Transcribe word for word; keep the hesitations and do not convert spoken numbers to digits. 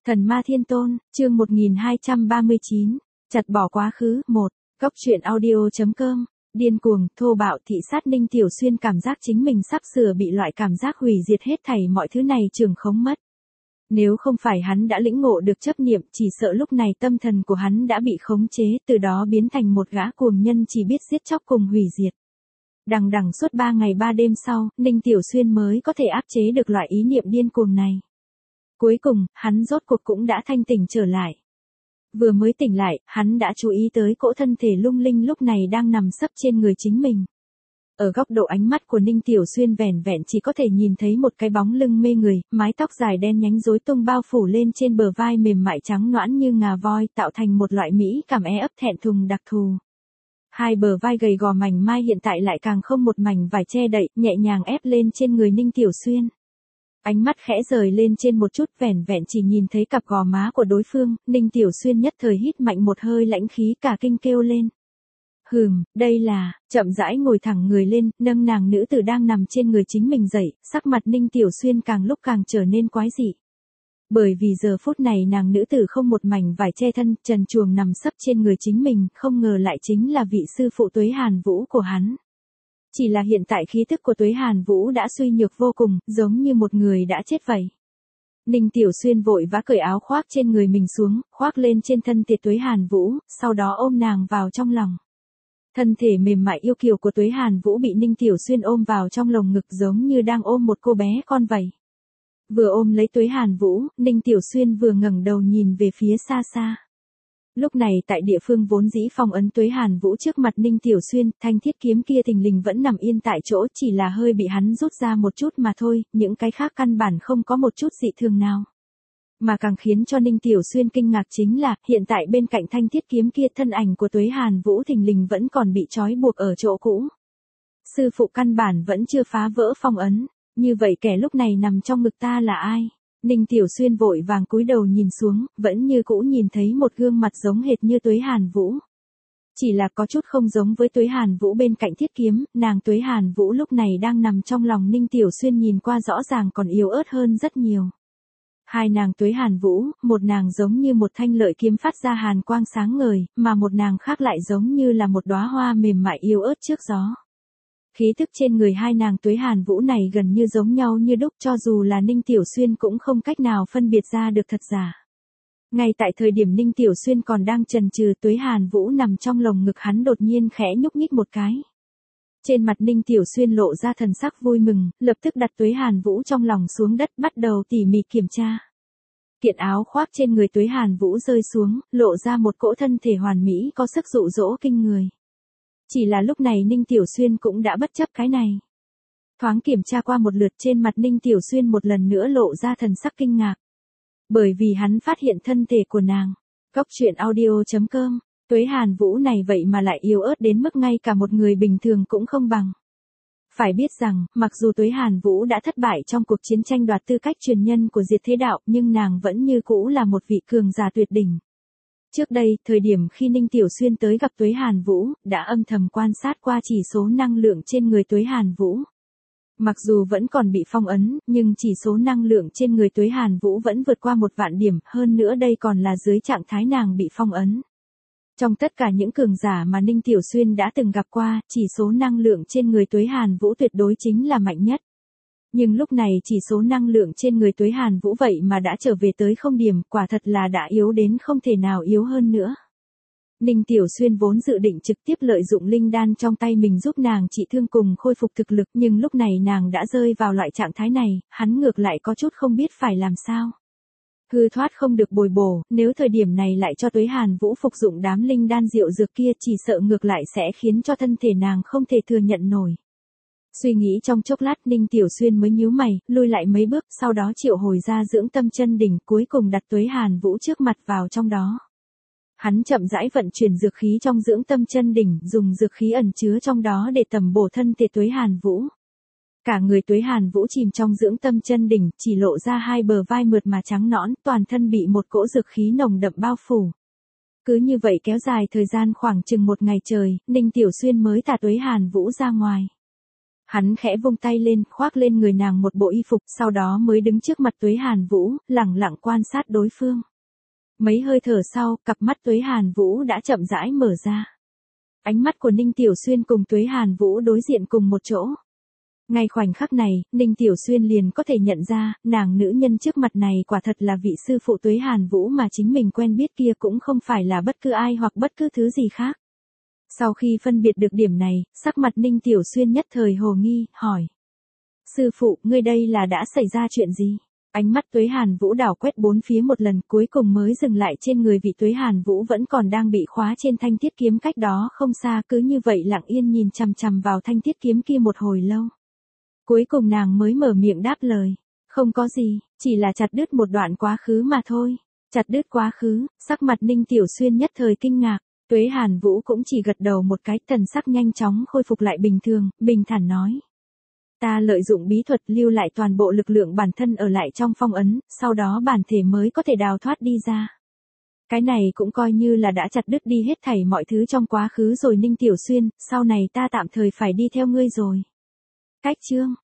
Thần ma thiên tôn, chương một nghìn hai trăm ba mươi chín, chặt bỏ quá khứ, một, góc truyện audio.com, điên cuồng, thô bạo thị sát Ninh Tiểu Xuyên cảm giác chính mình sắp sửa bị loại cảm giác hủy diệt hết thảy mọi thứ này trường khống mất. Nếu không phải hắn đã lĩnh ngộ được chấp niệm, chỉ sợ lúc này tâm thần của hắn đã bị khống chế, từ đó biến thành một gã cuồng nhân chỉ biết giết chóc cùng hủy diệt. Đằng đằng suốt ba ngày ba đêm sau, Ninh Tiểu Xuyên mới có thể áp chế được loại ý niệm điên cuồng này. Cuối cùng, hắn rốt cuộc cũng đã thanh tỉnh trở lại. Vừa mới tỉnh lại, hắn đã chú ý tới cỗ thân thể lung linh lúc này đang nằm sấp trên người chính mình. Ở góc độ ánh mắt của Ninh Tiểu Xuyên vẻn vẹn chỉ có thể nhìn thấy một cái bóng lưng mê người, mái tóc dài đen nhánh rối tung bao phủ lên trên bờ vai mềm mại trắng nõn như ngà voi, tạo thành một loại mỹ cảm e ấp thẹn thùng đặc thù. Hai bờ vai gầy gò mảnh mai hiện tại lại càng không một mảnh vải che đậy, nhẹ nhàng ép lên trên người Ninh Tiểu Xuyên. Ánh mắt khẽ rời lên trên một chút, vẻn vẹn chỉ nhìn thấy cặp gò má của đối phương, Ninh Tiểu Xuyên nhất thời hít mạnh một hơi lãnh khí, cả kinh kêu lên. Hừm, đây là, chậm rãi ngồi thẳng người lên, nâng nàng nữ tử đang nằm trên người chính mình dậy, sắc mặt Ninh Tiểu Xuyên càng lúc càng trở nên quái dị. Bởi vì giờ phút này nàng nữ tử không một mảnh vải che thân, trần truồng nằm sấp trên người chính mình, không ngờ lại chính là vị sư phụ Tuế Hàn Vũ của hắn. Chỉ là hiện tại khí thức của Tuế Hàn Vũ đã suy nhược vô cùng, giống như một người đã chết vậy. Ninh Tiểu Xuyên vội vã cởi áo khoác trên người mình xuống, khoác lên trên thân thể Tuế Hàn Vũ, sau đó ôm nàng vào trong lòng. Thân thể mềm mại yêu kiều của Tuế Hàn Vũ bị Ninh Tiểu Xuyên ôm vào trong lồng ngực giống như đang ôm một cô bé con vậy. Vừa ôm lấy Tuế Hàn Vũ, Ninh Tiểu Xuyên vừa ngẩng đầu nhìn về phía xa xa. Lúc này tại địa phương vốn dĩ phong ấn Tuế Hàn Vũ trước mặt Ninh Tiểu Xuyên, thanh thiết kiếm kia thình lình vẫn nằm yên tại chỗ, chỉ là hơi bị hắn rút ra một chút mà thôi, những cái khác căn bản không có một chút dị thường nào. Mà càng khiến cho Ninh Tiểu Xuyên kinh ngạc chính là, hiện tại bên cạnh thanh thiết kiếm kia thân ảnh của Tuế Hàn Vũ thình lình vẫn còn bị trói buộc ở chỗ cũ. Sư phụ căn bản vẫn chưa phá vỡ phong ấn, như vậy kẻ lúc này nằm trong ngực ta là ai? Ninh Tiểu Xuyên vội vàng cúi đầu nhìn xuống, vẫn như cũ nhìn thấy một gương mặt giống hệt như Tuế Hàn Vũ. Chỉ là có chút không giống với Tuế Hàn Vũ bên cạnh thiết kiếm, nàng Tuế Hàn Vũ lúc này đang nằm trong lòng Ninh Tiểu Xuyên nhìn qua rõ ràng còn yếu ớt hơn rất nhiều. Hai nàng Tuế Hàn Vũ, một nàng giống như một thanh lợi kiếm phát ra hàn quang sáng ngời, mà một nàng khác lại giống như là một đóa hoa mềm mại yếu ớt trước gió. Khí tức trên người hai nàng Tuế Hàn Vũ này gần như giống nhau như đúc, cho dù là Ninh Tiểu Xuyên cũng không cách nào phân biệt ra được thật giả. Ngay tại thời điểm Ninh Tiểu Xuyên còn đang chần chừ, Tuế Hàn Vũ nằm trong lồng ngực hắn đột nhiên khẽ nhúc nhích một cái. Trên mặt Ninh Tiểu Xuyên lộ ra thần sắc vui mừng, lập tức đặt Tuế Hàn Vũ trong lòng xuống đất, bắt đầu tỉ mỉ kiểm tra. Kiện áo khoác trên người Tuế Hàn Vũ rơi xuống, lộ ra một cỗ thân thể hoàn mỹ có sức dụ dỗ kinh người. Chỉ là lúc này Ninh Tiểu Xuyên cũng đã bất chấp cái này. Thoáng kiểm tra qua một lượt, trên mặt Ninh Tiểu Xuyên một lần nữa lộ ra thần sắc kinh ngạc. Bởi vì hắn phát hiện thân thể của nàng. Góc truyện audio.com, Tuế Hàn Vũ này vậy mà lại yếu ớt đến mức ngay cả một người bình thường cũng không bằng. Phải biết rằng, mặc dù Tuế Hàn Vũ đã thất bại trong cuộc chiến tranh đoạt tư cách truyền nhân của Diệt Thế Đạo, nhưng nàng vẫn như cũ là một vị cường giả tuyệt đỉnh. Trước đây, thời điểm khi Ninh Tiểu Xuyên tới gặp Tuế Hàn Vũ, đã âm thầm quan sát qua chỉ số năng lượng trên người Tuế Hàn Vũ. Mặc dù vẫn còn bị phong ấn, nhưng chỉ số năng lượng trên người Tuế Hàn Vũ vẫn vượt qua một vạn điểm, hơn nữa đây còn là dưới trạng thái nàng bị phong ấn. Trong tất cả những cường giả mà Ninh Tiểu Xuyên đã từng gặp qua, chỉ số năng lượng trên người Tuế Hàn Vũ tuyệt đối chính là mạnh nhất. Nhưng lúc này chỉ số năng lượng trên người Tuế Hàn Vũ vậy mà đã trở về tới không điểm, quả thật là đã yếu đến không thể nào yếu hơn nữa. Ninh Tiểu Xuyên vốn dự định trực tiếp lợi dụng linh đan trong tay mình giúp nàng trị thương cùng khôi phục thực lực, nhưng lúc này nàng đã rơi vào loại trạng thái này, hắn ngược lại có chút không biết phải làm sao. Hư thoát không được bồi bổ, nếu thời điểm này lại cho Tuế Hàn Vũ phục dụng đám linh đan diệu dược kia, chỉ sợ ngược lại sẽ khiến cho thân thể nàng không thể thừa nhận nổi. Suy nghĩ trong chốc lát, Ninh Tiểu Xuyên mới nhíu mày, lui lại mấy bước, sau đó triệu hồi ra dưỡng tâm chân đỉnh, cuối cùng đặt Tuế Hàn Vũ trước mặt vào trong đó. Hắn chậm rãi vận chuyển dược khí trong dưỡng tâm chân đỉnh, dùng dược khí ẩn chứa trong đó để tầm bổ thân thể Tuế Hàn Vũ. Cả người Tuế Hàn Vũ chìm trong dưỡng tâm chân đỉnh, chỉ lộ ra hai bờ vai mượt mà trắng nõn, toàn thân bị một cỗ dược khí nồng đậm bao phủ. Cứ như vậy kéo dài thời gian khoảng chừng một ngày trời, Ninh Tiểu Xuyên mới thả Tuế Hàn Vũ ra ngoài. Hắn khẽ vung tay lên, khoác lên người nàng một bộ y phục, sau đó mới đứng trước mặt Tuế Hàn Vũ, lẳng lặng quan sát đối phương. Mấy hơi thở sau, cặp mắt Tuế Hàn Vũ đã chậm rãi mở ra. Ánh mắt của Ninh Tiểu Xuyên cùng Tuế Hàn Vũ đối diện cùng một chỗ. Ngay khoảnh khắc này, Ninh Tiểu Xuyên liền có thể nhận ra, nàng nữ nhân trước mặt này quả thật là vị sư phụ Tuế Hàn Vũ mà chính mình quen biết kia cũng không phải là bất cứ ai hoặc bất cứ thứ gì khác. Sau khi phân biệt được điểm này, sắc mặt Ninh Tiểu Xuyên nhất thời hồ nghi, hỏi. Sư phụ, ngươi đây là đã xảy ra chuyện gì? Ánh mắt Tuế Hàn Vũ đảo quét bốn phía một lần cuối cùng mới dừng lại trên người vị Tuế Hàn Vũ vẫn còn đang bị khóa trên thanh thiết kiếm cách đó không xa, cứ như vậy lặng yên nhìn chằm chằm vào thanh thiết kiếm kia một hồi lâu. Cuối cùng nàng mới mở miệng đáp lời. Không có gì, chỉ là chặt đứt một đoạn quá khứ mà thôi. Chặt đứt quá khứ, sắc mặt Ninh Tiểu Xuyên nhất thời kinh ngạc. Tuế Hàn Vũ cũng chỉ gật đầu một cái, thần sắc nhanh chóng khôi phục lại bình thường, bình thản nói. Ta lợi dụng bí thuật lưu lại toàn bộ lực lượng bản thân ở lại trong phong ấn, sau đó bản thể mới có thể đào thoát đi ra. Cái này cũng coi như là đã chặt đứt đi hết thảy mọi thứ trong quá khứ rồi Ninh Tiểu Xuyên, sau này ta tạm thời phải đi theo ngươi rồi. Cách chương